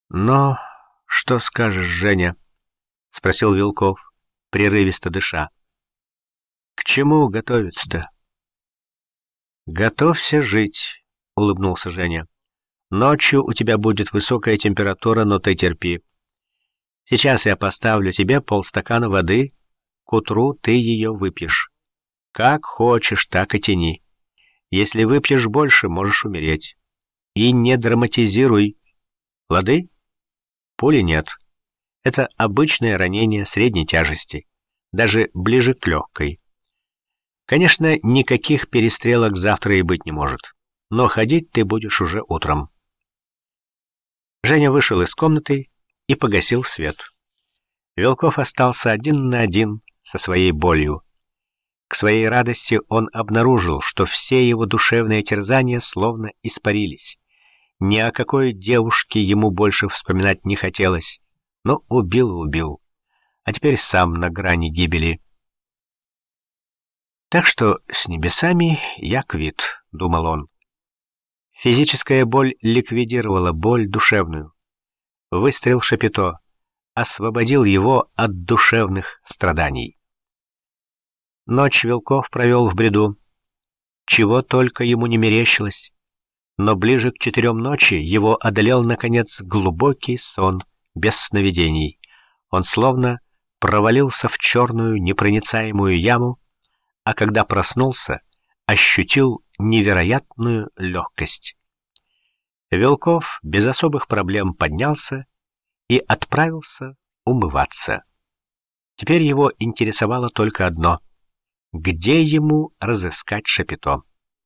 «Но что скажешь, Женя?» — спросил Вилков, прерывисто дыша. «К чему готовиться-то?» «Готовься жить», — улыбнулся Женя. «Ночью у тебя будет высокая температура, но ты терпи. Сейчас я поставлю тебе полстакана воды, к утру ты ее выпьешь. Как хочешь, так и тяни. Если выпьешь больше, можешь умереть. И не драматизируй. Лады? Пули нет. Это обычное ранение средней тяжести, даже ближе к легкой. Конечно, никаких перестрелок завтра и быть не может, но ходить ты будешь уже утром». Женя вышел из комнаты и погасил свет. Вилков остался один на один со своей болью. К своей радости он обнаружил, что все его душевные терзания словно испарились. Ни о какой девушке ему больше вспоминать не хотелось, но убил и убил, а теперь сам на грани гибели. «Так что с небесами я квит», — думал он. Физическая боль ликвидировала боль душевную. Выстрел Шапито освободил его от душевных страданий. Ночь Вилков провел в бреду. Чего только ему не мерещилось. Но ближе к 4 ночи его одолел, наконец, глубокий сон без сновидений. Он словно провалился в черную непроницаемую яму, а когда проснулся, ощутил невероятную легкость. Вилков без особых проблем поднялся и отправился умываться. Теперь его интересовало только одно — где ему разыскать Шапито.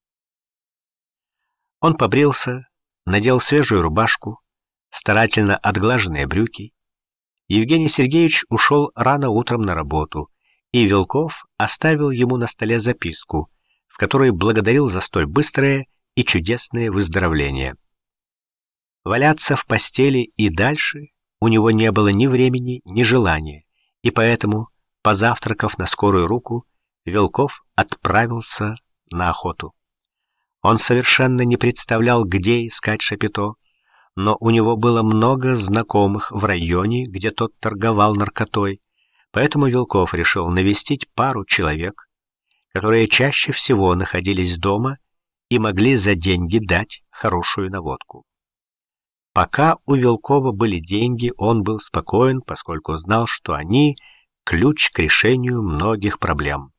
Он побрился, надел свежую рубашку, старательно отглаженные брюки. Евгений Сергеевич ушел рано утром на работу, и Вилков оставил ему на столе записку, в которой благодарил за столь быстрое и чудесное выздоровление. Валяться в постели и дальше у него не было ни времени, ни желания, и поэтому, позавтракав на скорую руку, Вилков отправился на охоту. Он совершенно не представлял, где искать Шапито, но у него было много знакомых в районе, где тот торговал наркотой, поэтому Вилков решил навестить пару человек, которые чаще всего находились дома и могли за деньги дать хорошую наводку. Пока у Вилкова были деньги, он был спокоен, поскольку знал, что они — ключ к решению многих проблем.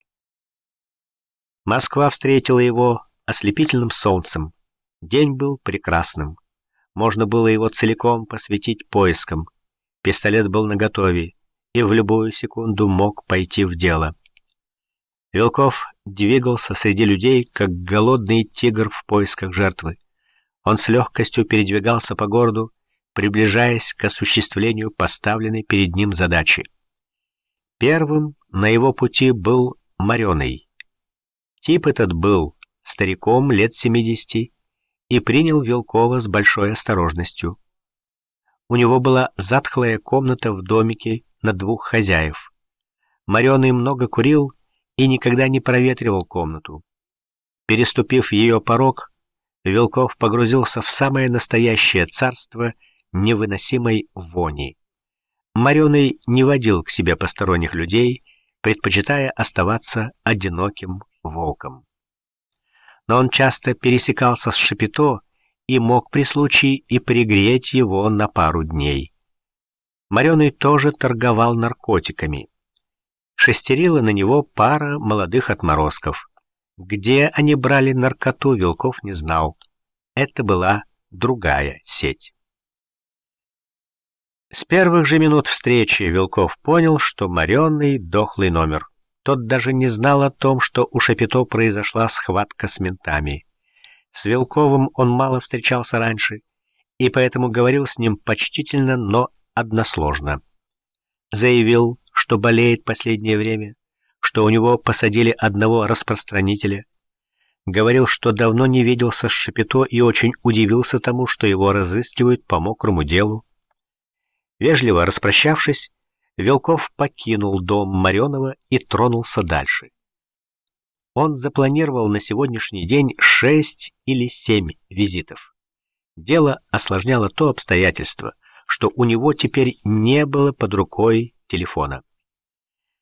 Москва встретила его ослепительным солнцем. День был прекрасным. Можно было его целиком посвятить поискам. Пистолет был наготове и в любую секунду мог пойти в дело. Вилков двигался среди людей, как голодный тигр в поисках жертвы. Он с легкостью передвигался по городу, приближаясь к осуществлению поставленной перед ним задачи. Первым на его пути был Мореный. Тип этот был стариком лет 70 и принял Вилкова с большой осторожностью. У него была затхлая комната в домике на 2 хозяев. Мореный много курил и никогда не проветривал комнату. Переступив ее порог, Вилков погрузился в самое настоящее царство невыносимой вони. Мореный не водил к себе посторонних людей, предпочитая оставаться одиноким волком. Но он часто пересекался с Шапито и мог при случае и пригреть его на пару дней. Мореный тоже торговал наркотиками. Шестерила на него пара молодых отморозков. Где они брали наркоту, Вилков не знал. Это была другая сеть. С первых же минут встречи Вилков понял, что Мореный — дохлый номер. Тот даже не знал о том, что у Шапито произошла схватка с ментами. С Вилковым он мало встречался раньше, и поэтому говорил с ним почтительно, но односложно. Заявил, что болеет последнее время, что у него посадили одного распространителя. Говорил, что давно не виделся с Шапито и очень удивился тому, что его разыскивают по мокрому делу. Вежливо распрощавшись, Вилков покинул дом Мореного и тронулся дальше. Он запланировал на сегодняшний день 6 или 7 визитов. Дело осложняло то обстоятельство, что у него теперь не было под рукой телефона.